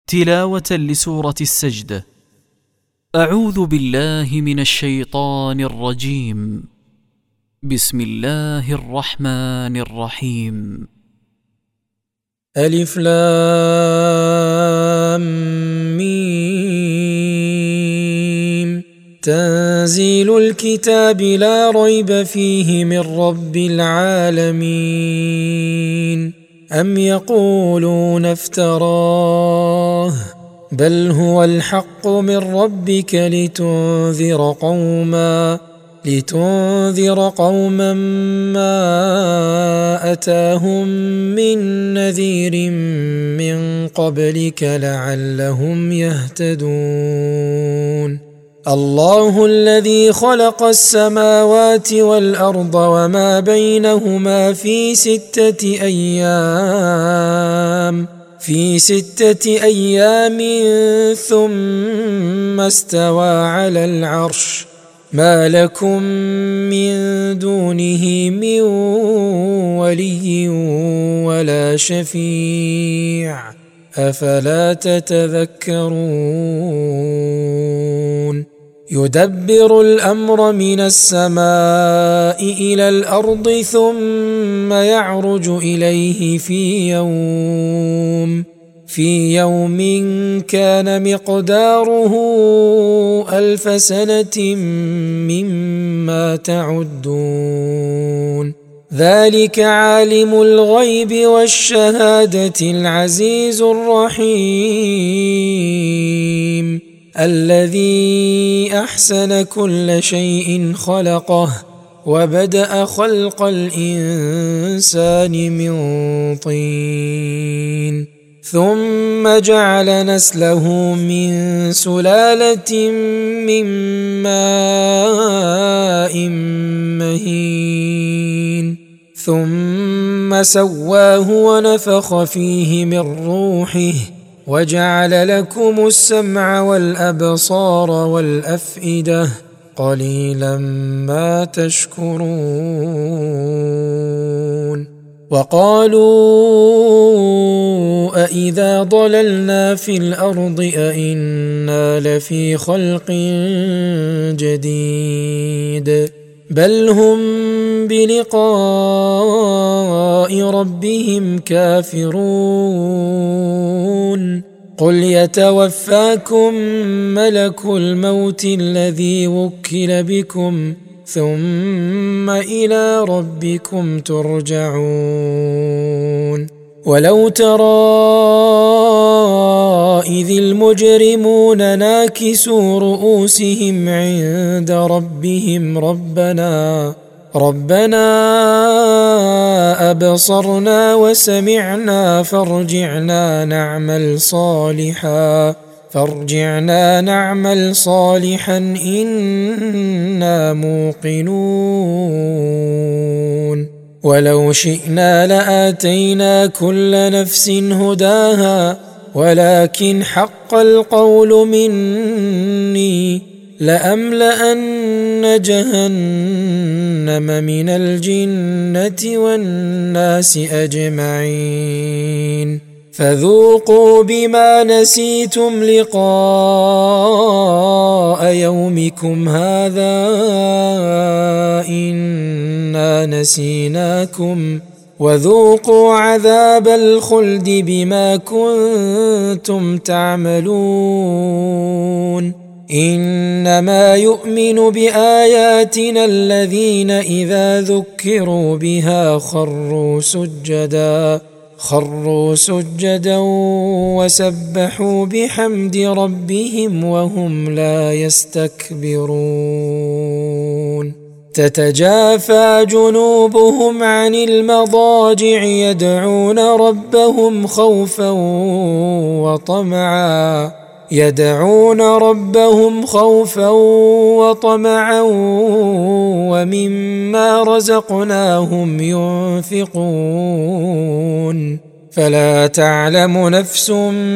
تلاوة لسورة السجدة. أعوذ بالله من الشيطان الرجيم. بسم الله الرحمن الرحيم. ألف لام ميم. تنزيل الكتاب لا ريب فيه من رب العالمين. أم يقولون افتراه بل هو الحق من ربك لتنذر قوما ما أتاهم من نذير من قبلك لعلهم يهتدون. الله الذي خلق السماوات والأرض وما بينهما في 6 أيام ثم استوى على العرش. ما لكم من دونه من ولي ولا شفيع أفلا تتذكرون. يدبر الأمر من السماء إلى الأرض ثم يعرج إليه في يوم كان مقداره 1000 سنة مما تعدون. ذلك عالم الغيب والشهادة العزيز الرحيم الذي أحسن كل شيء خلقه وبدأ خلق الإنسان من طين ثم جعل نسله من سلالة من ماء مهين ثم سواه ونفخ فيه من روحه وجعل لكم السمع والأبصار والأفئدة قليلا ما تشكرون. وقالوا أإذا ضللنا في الأرض أإنا لفي خلق جديد بل هم بلقاء ربهم كافرون. قل يتوفاكم ملك الموت الذي وكل بكم ثم إلى ربكم ترجعون. ولو ترى إذ المجرمون ناكسوا رؤوسهم عند ربهم ربنا أبصرنا وسمعنا فارجعنا نعمل صالحا إنا موقنون. ولو شئنا لآتينا كل نفس هداها ولكن حق القول مني لأملأن جهنم من الجنة والناس أجمعين. فذوقوا بما نسيتم لقاء يومكم هذا إنا نسيناكم وذوقوا عذاب الخلد بما كنتم تعملون. إنما يؤمن بآياتنا الذين إذا ذكروا بها خروا سجدا وسبحوا بحمد ربهم وهم لا يستكبرون. تتجافى جنوبهم عن المضاجع يدعون ربهم خوفا وطمعا ومما رزقناهم ينفقون. فلا تعلم نفس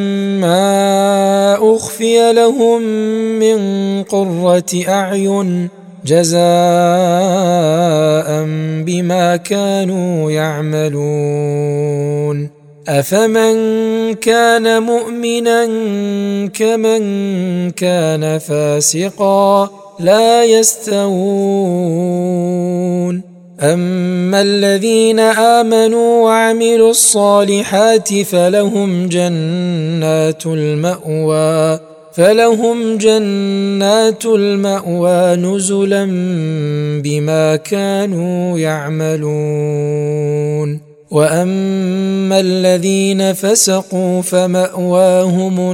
ما أخفي لهم من قرة أعين جزاء بما كانوا يعملون. أفمن كان مؤمنا كمن كان فاسقا لا يستوون. أما الذين آمنوا وعملوا الصالحات فلهم جنات المأوى نزلا بما كانوا يعملون. وأما الذين فسقوا فمأواهم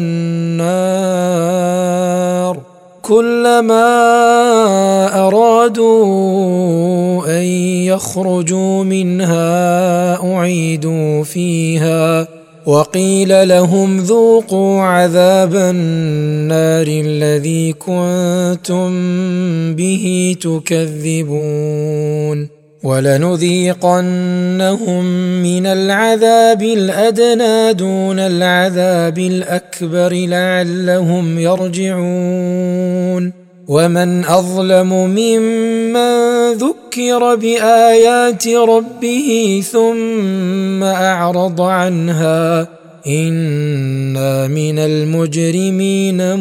النار كلما أرادوا أن يخرجوا منها أعيدوا فيها وقيل لهم ذوقوا عذاب النار الذي كنتم به تكذبون. ولنذيقنهم من العذاب الأدنى دون العذاب الأكبر لعلهم يرجعون. ومن أظلم ممن ذكر بآيات ربه ثم أعرض عنها إنا من المجرمين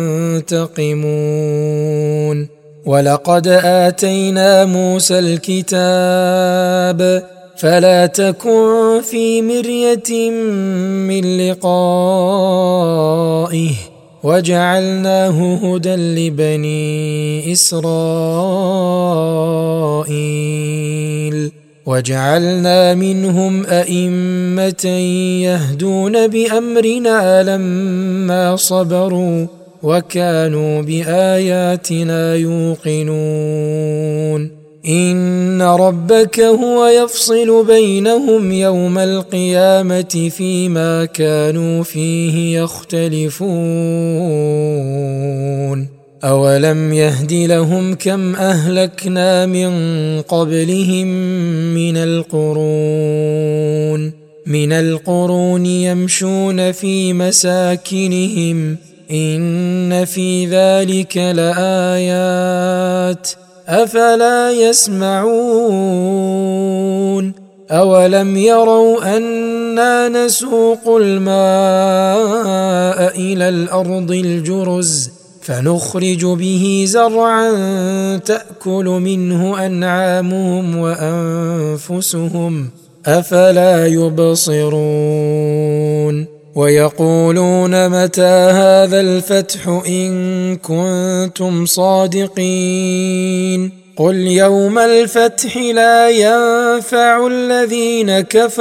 منتقمون. ولقد آتينا موسى الكتاب فلا تكن في مرية من لقائه وجعلناه هدى لبني إسرائيل وجعلنا منهم أئمة يهدون بأمرنا لما صبروا وكانوا بآياتنا يوقنون. إن ربك هو يفصل بينهم يوم القيامة فيما كانوا فيه يختلفون. أولم يهد لهم كم أهلكنا من قبلهم من القرون يمشون في مساكنهم إن في ذلك لآيات أفلا يسمعون. أولم يروا أنا نسوق الماء إلى الأرض الجرز فنخرج به زرعا تأكل منه أنعامهم وأنفسهم أفلا يبصرون. ويقولون متى هذا الفتح إن كنتم صادقين قل يوم الفتح لا ينفع الذين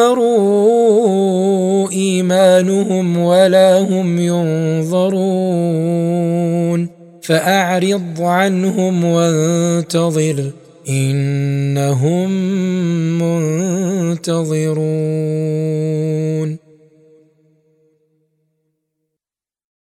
كفروا إيمانهم ولا هم ينظرون فأعرض عنهم وانتظر إنهم منتظرون.